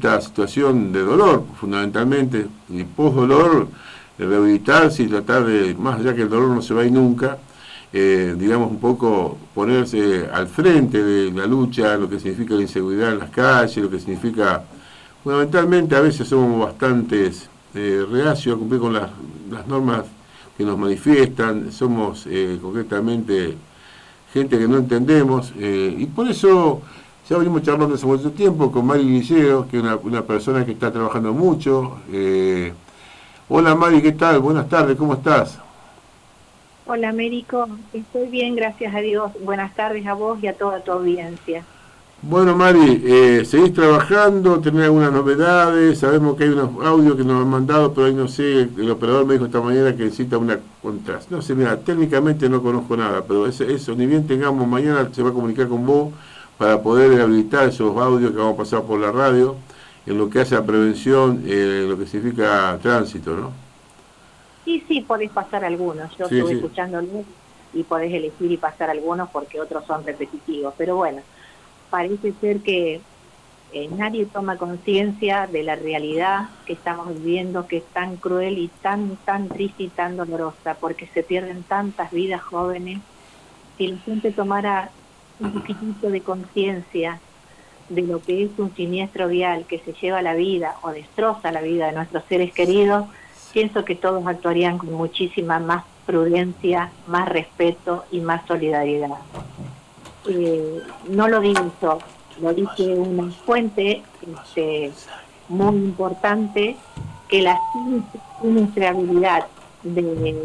esta situación de dolor, fundamentalmente, y post-dolor, rehabilitarse y tratar de, más allá que el dolor no se va a ir nunca, digamos un poco ponerse al frente de la lucha, lo que significa la inseguridad en las calles, lo que significa, fundamentalmente a veces somos bastantes reacios a cumplir con las normas que nos manifiestan, somos concretamente gente que no entendemos, y por eso ya venimos charlando hace mucho tiempo con Mari Liceo, que es una persona que está trabajando mucho. Hola Mari, ¿qué tal? Buenas tardes, ¿cómo estás? Hola Américo, estoy bien, gracias a Dios. Buenas tardes a vos y a toda tu audiencia. Bueno Mari, seguís trabajando, tenés algunas novedades, sabemos que hay unos audios que nos han mandado, pero ahí no sé, el operador me dijo esta mañana que necesita una contrast. No sé, mira, técnicamente no conozco nada, pero eso ni bien tengamos, mañana se va a comunicar con vos para poder habilitar esos audios que vamos a pasar por la radio, en lo que hace a prevención, lo que significa tránsito, ¿no? Sí, podés pasar algunos. Yo estuve escuchándolos y podés elegir y pasar algunos porque otros son repetitivos. Pero bueno, parece ser que nadie toma conciencia de la realidad que estamos viviendo, que es tan cruel y tan triste y tan dolorosa, porque se pierden tantas vidas jóvenes. Si la gente tomara un poquitito de conciencia de lo que es un siniestro vial que se lleva la vida o destroza la vida de nuestros seres queridos, pienso que todos actuarían con muchísima más prudencia, más respeto y más solidaridad. No lo digo yo, lo dice una fuente muy importante, que la siniestrabilidad de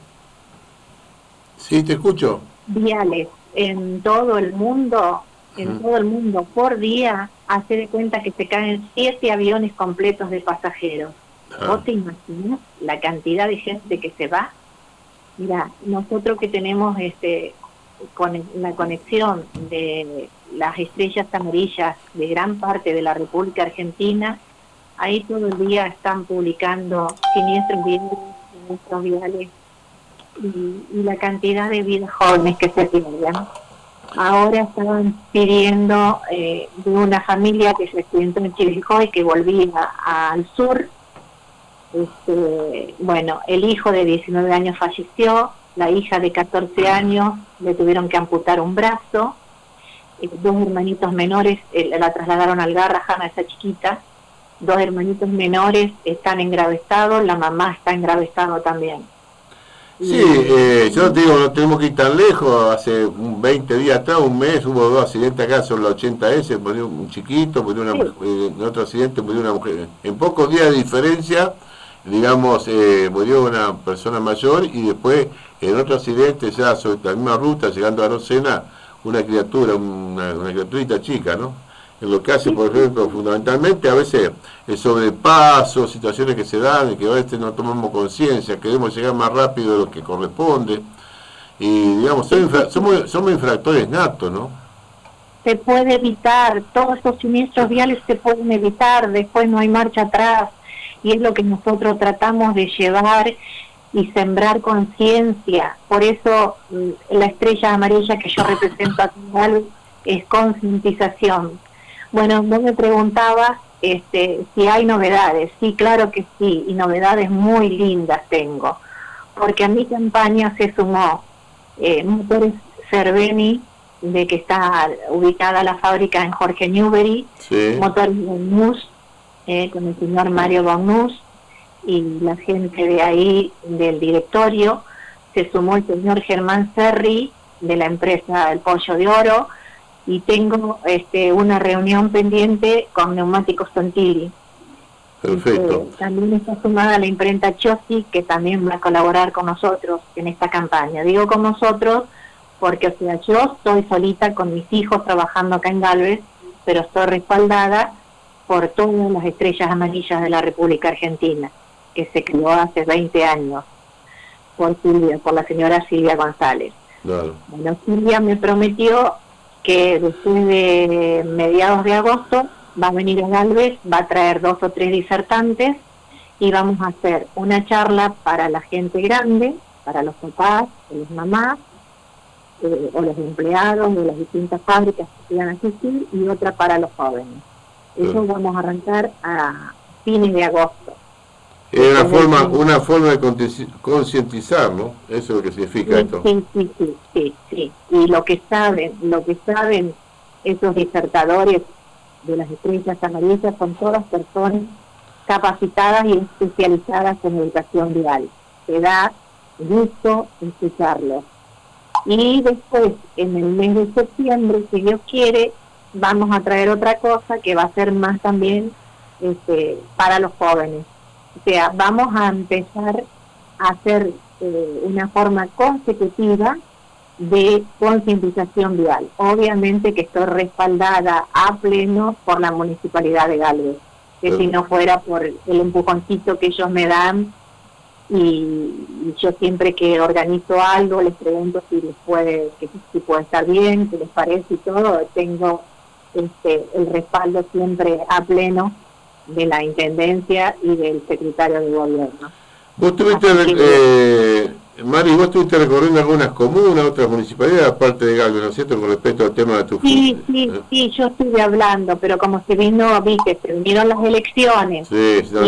Sí, te escucho. Viales en todo el mundo, todo el mundo por día, hace de cuenta que se caen 7 aviones completos de pasajeros. ¿Vos te imaginas la cantidad de gente que se va? Mira, nosotros que tenemos con la conexión de las estrellas amarillas de gran parte de la República Argentina, ahí todo el día están publicando siniestros viales y la cantidad de vidas jóvenes que se pierden. Ahora estaban pidiendo de una familia que se accidentó en Chivilcoy, que volvía al sur. Bueno, el hijo de 19 años falleció, la hija de 14 años le tuvieron que amputar un brazo, 2 hermanitos menores la trasladaron al Garrahan, a esa chiquita, 2 hermanitos menores están en grave estado, la mamá está en grave estado también. Sí, yo te digo, no tenemos que ir tan lejos, hace 20 días atrás, un mes, hubo 2 accidentes acá sobre la 80S, murió un chiquito, murió una mujer, en otro accidente murió una mujer, en pocos días de diferencia, digamos, murió una persona mayor y después en otro accidente ya sobre la misma ruta, llegando a Arocena, una criatura, una criaturita chica, ¿no? En lo que hace, por ejemplo, fundamentalmente a veces el sobrepaso, situaciones que se dan y que a veces no tomamos conciencia, queremos llegar más rápido de lo que corresponde y digamos, somos infractores natos, ¿no? Se puede evitar, todos estos siniestros viales se pueden evitar, después no hay marcha atrás, y es lo que nosotros tratamos de llevar y sembrar conciencia. Por eso la estrella amarilla que yo represento aquí es concientización. Bueno, vos me preguntabas si hay novedades. Sí, claro que sí, y novedades muy lindas tengo, porque a mi campaña se sumó Motores Cerveni, de que está ubicada la fábrica en Jorge Newbery, Motores Bognus, con el señor Mario Bognus, y la gente de ahí, del directorio. Se sumó el señor Germán Serri, de la empresa El Pollo de Oro, y tengo una reunión pendiente con Neumáticos Santilli. Perfecto. También está sumada la imprenta Chossi, que también va a colaborar con nosotros en esta campaña. Digo con nosotros porque, o sea, yo estoy solita con mis hijos trabajando acá en Galvez, pero estoy respaldada por todas las estrellas amarillas de la República Argentina, que se creó hace 20 años por la señora Silvia González. Claro. Bueno, Silvia me prometió que después de mediados de agosto va a venir a Galvez, va a traer 2 o 3 disertantes y vamos a hacer una charla para la gente grande, para los papás, las mamás, o los empleados de las distintas fábricas que quieran asistir, y otra para los jóvenes. Eso vamos a arrancar a fines de agosto. Es una forma de concientizar, ¿no? Eso es lo que significa esto. Sí. Y lo que saben esos disertadores de las estrellas amarillas son todas personas capacitadas y especializadas en educación vial. Te da gusto escucharlos. Y después, en el mes de septiembre, si Dios quiere, vamos a traer otra cosa que va a ser más también para los jóvenes. O sea, vamos a empezar a hacer una forma consecutiva de concientización vial. Obviamente que estoy respaldada a pleno por la Municipalidad de Galvez, que si no fuera por el empujoncito que ellos me dan, y yo siempre que organizo algo les pregunto si puede estar bien, si les parece y todo, tengo el respaldo siempre a pleno de la Intendencia y del Secretario de Gobierno. Vos estuviste recorriendo algunas comunas, otras municipalidades, aparte de Galvez, ¿no es cierto?, con respecto al tema de tu Sí, yo estuve hablando, pero como vi que se vinieron las elecciones. Sí, están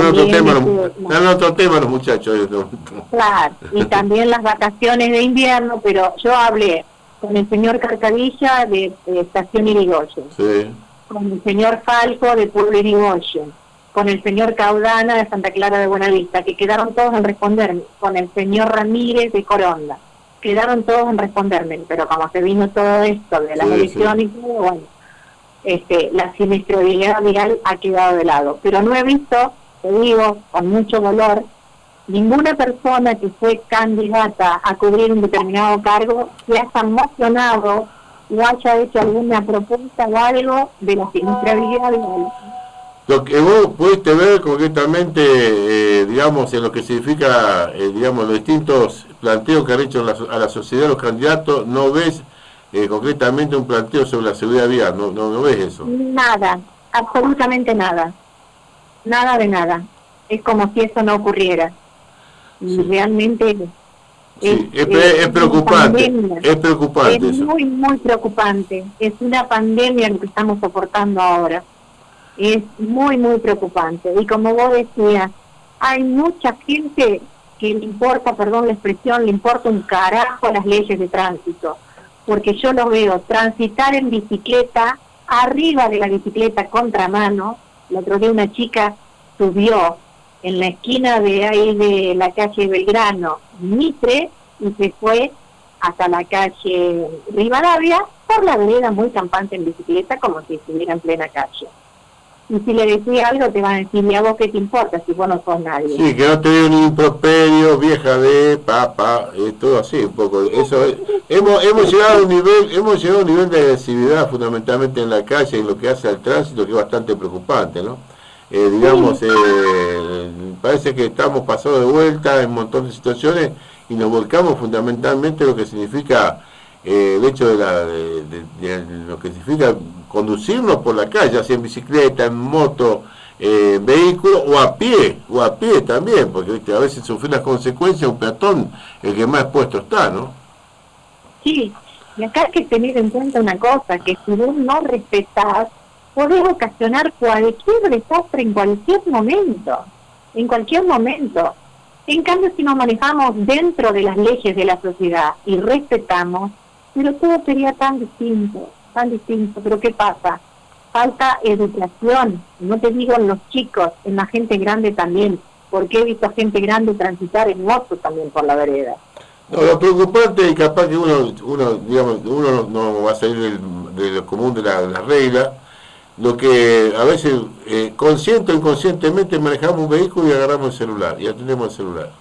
en otro tema los muchachos. Claro, y también las vacaciones de invierno, pero yo hablé con el señor Carcadilla de Estación Irigoyen, con el señor Falco de Pueblo Irigoyen, con el señor Caudana de Santa Clara de Buenavista, que quedaron todos en responderme, con el señor Ramírez de Coronda, quedaron todos en responderme, pero como se vino todo esto de las elecciones y todo, bueno, la siniestrabilidad vial ha quedado de lado. Pero no he visto, te digo, con mucho dolor, ninguna persona que fue candidata a cubrir un determinado cargo se haya emocionado o haya hecho alguna propuesta o algo de la siniestrabilidad vial. Lo que vos pudiste ver concretamente, digamos, en lo que significa, digamos, los distintos planteos que han hecho a la sociedad los candidatos, no ves concretamente un planteo sobre la seguridad vial, no ves eso. Nada, absolutamente nada. Nada de nada. Es como si eso no ocurriera. Y realmente es preocupante. Es preocupante. Es muy, muy preocupante. Es una pandemia lo que estamos soportando ahora. Es muy, muy preocupante. Y como vos decías, hay mucha gente que le importa, perdón la expresión, le importa un carajo las leyes de tránsito. Porque yo lo veo transitar en bicicleta, arriba de la bicicleta contramano. El otro día una chica subió en la esquina de ahí de la calle Belgrano, Mitre, y se fue hasta la calle Rivadavia por la vereda muy campante en bicicleta, como si estuviera en plena calle. Y si le decía algo, te van a decir, ¿y a vos qué te importa si vos no sos nadie? Sí, que no te dio ni improperio, vieja de papá, todo así un poco. Eso hemos llegado a un nivel de agresividad fundamentalmente en la calle, en lo que hace al tránsito, que es bastante preocupante, ¿no? Digamos, parece que estamos pasados de vuelta en un montón de situaciones y nos volcamos fundamentalmente en lo que significa el hecho de lo que significa conducirnos por la calle, así en bicicleta, en moto, vehículo o a pie también, porque ¿viste? A veces sufrir las consecuencias un peatón, el que más expuesto está, ¿no? Sí, y acá hay que tener en cuenta una cosa, que si vos no respetás, podés ocasionar cualquier desastre en cualquier momento. En cambio, si nos manejamos dentro de las leyes de la sociedad y respetamos, pero todo sería tan distinto. Pero ¿qué pasa? Falta educación, no te digo en los chicos, en la gente grande también, porque he visto gente grande transitar en moto también por la vereda. No, lo preocupante es capaz que uno no va a salir de lo común de la regla, lo que a veces consciente o inconscientemente manejamos un vehículo y agarramos el celular y atendemos el celular.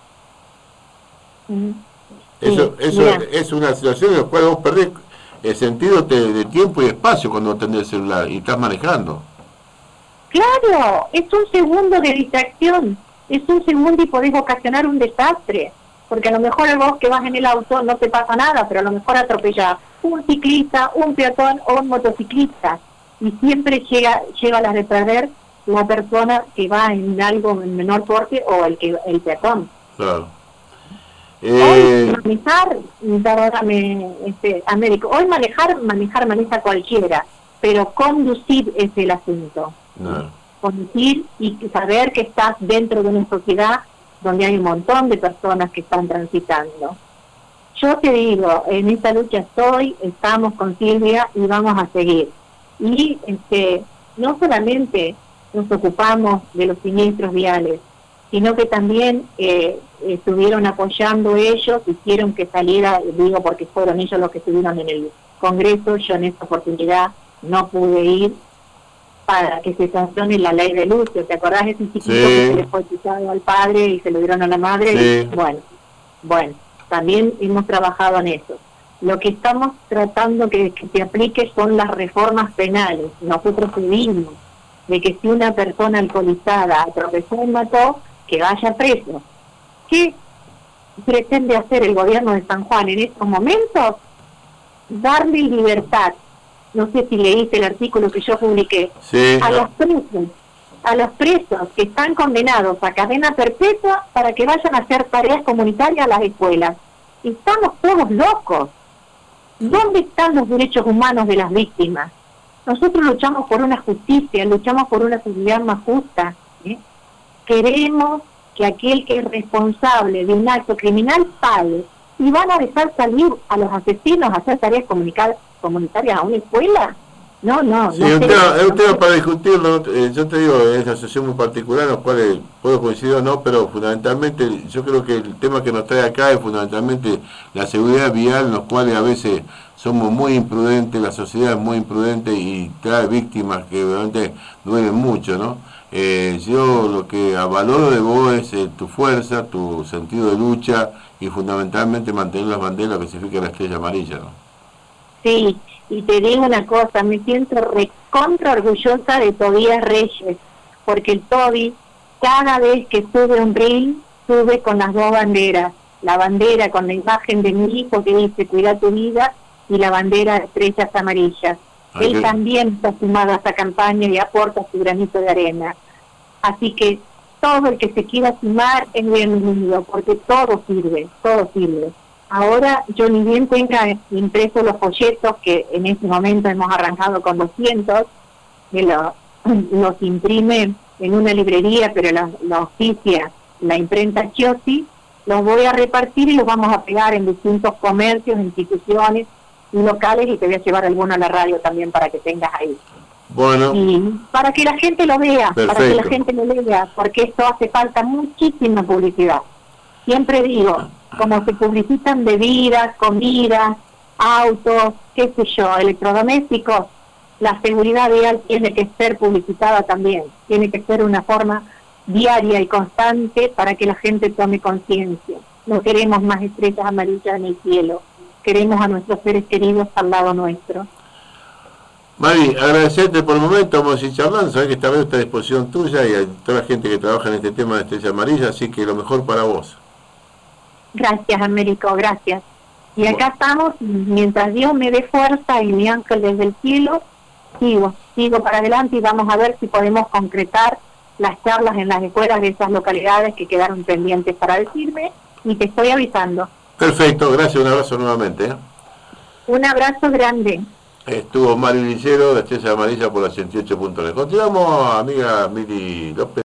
Eso es una situación en la cual vos perdés el sentido de tiempo y espacio cuando atendés el celular y estás manejando. Claro, es un segundo de distracción, es un segundo y podés ocasionar un desastre, porque a lo mejor vos que vas en el auto no te pasa nada, pero a lo mejor atropellás un ciclista, un peatón o un motociclista, y siempre llega a de perder la persona que va en algo en menor porte o el peatón. Claro. Hoy manejar, perdóname, Américo, hoy maneja cualquiera, pero conducir es el asunto. No. Conducir y saber que estás dentro de una sociedad donde hay un montón de personas que están transitando. Yo te digo, en esta lucha estamos con Silvia y vamos a seguir. Y no solamente nos ocupamos de los siniestros viales, sino que también estuvieron apoyando ellos, hicieron que saliera, digo porque fueron ellos los que estuvieron en el Congreso. Yo en esta oportunidad no pude ir para que se sancione la ley de lucho. ¿Te acordás de ese chiquito que se le fue quitado al padre y se lo dieron a la madre? Sí. Bueno, también hemos trabajado en eso. Lo que estamos tratando que se aplique son las reformas penales. Nosotros pedimos de que si una persona alcoholizada atropelló y mató, que vaya preso. ¿Qué pretende hacer el gobierno de San Juan en estos momentos? Darle libertad. No sé si leíste el artículo que yo publiqué. Sí, a los presos que están condenados a cadena perpetua para que vayan a hacer tareas comunitarias a las escuelas. Estamos todos locos. ¿Dónde están los derechos humanos de las víctimas? Nosotros luchamos por una justicia, luchamos por una sociedad más justa. Queremos que aquel que es responsable de un acto criminal pague, y van a dejar salir a los asesinos a hacer tareas comunitarias a una escuela. No. Sí, es un tema para discutirlo. Yo te digo, es una situación muy particular en la cual puedo coincidir o no, pero fundamentalmente yo creo que el tema que nos trae acá es fundamentalmente la seguridad vial, en los cuales a veces somos muy imprudentes, la sociedad es muy imprudente y trae víctimas que realmente duelen mucho, ¿no? Yo lo que valoro de vos es tu fuerza, tu sentido de lucha y fundamentalmente mantener las banderas que significa la estrella amarilla, ¿no? Sí, y te digo una cosa, me siento recontra orgullosa de Tobías Reyes, porque el Toby, cada vez que sube un reel, sube con las dos banderas, la bandera con la imagen de mi hijo que dice cuida tu vida, y la bandera de estrellas amarillas. Él también está sumado a esta campaña y aporta su granito de arena. Así que todo el que se quiera sumar es bienvenido, porque todo sirve, todo sirve. Ahora yo ni bien tenga impresos los folletos, que en este momento hemos arrancado con 200, que los imprime en una librería, pero la oficia la imprenta Chiosi, los voy a repartir y los vamos a pegar en distintos comercios, instituciones y locales, y te voy a llevar alguno a la radio también para que tengas ahí. Bueno. Y para que la gente lo vea, perfecto. Para que la gente lo lea, porque esto hace falta muchísima publicidad. Siempre digo, como se publicitan bebidas, comidas, autos, qué sé yo, electrodomésticos, la seguridad vial tiene que ser publicitada también, tiene que ser una forma diaria y constante para que la gente tome conciencia. No queremos más estrellas amarillas en el cielo, queremos a nuestros seres queridos al lado nuestro. Mari, agradecerte por el momento, vamos a ir charlando, sabés que esta vez está a disposición tuya y a toda la gente que trabaja en este tema de estrella amarilla, así que lo mejor para vos. Gracias, Américo, gracias. Y acá estamos, mientras Dios me dé fuerza y mi ángel desde el cielo, sigo para adelante y vamos a ver si podemos concretar las charlas en las escuelas de esas localidades que quedaron pendientes para decirme, y te estoy avisando. Perfecto, gracias, un abrazo nuevamente. Un abrazo grande. Estuvo Mari Lillero de Estrella Amarilla por la 88.9. Continuamos, amiga Mili López.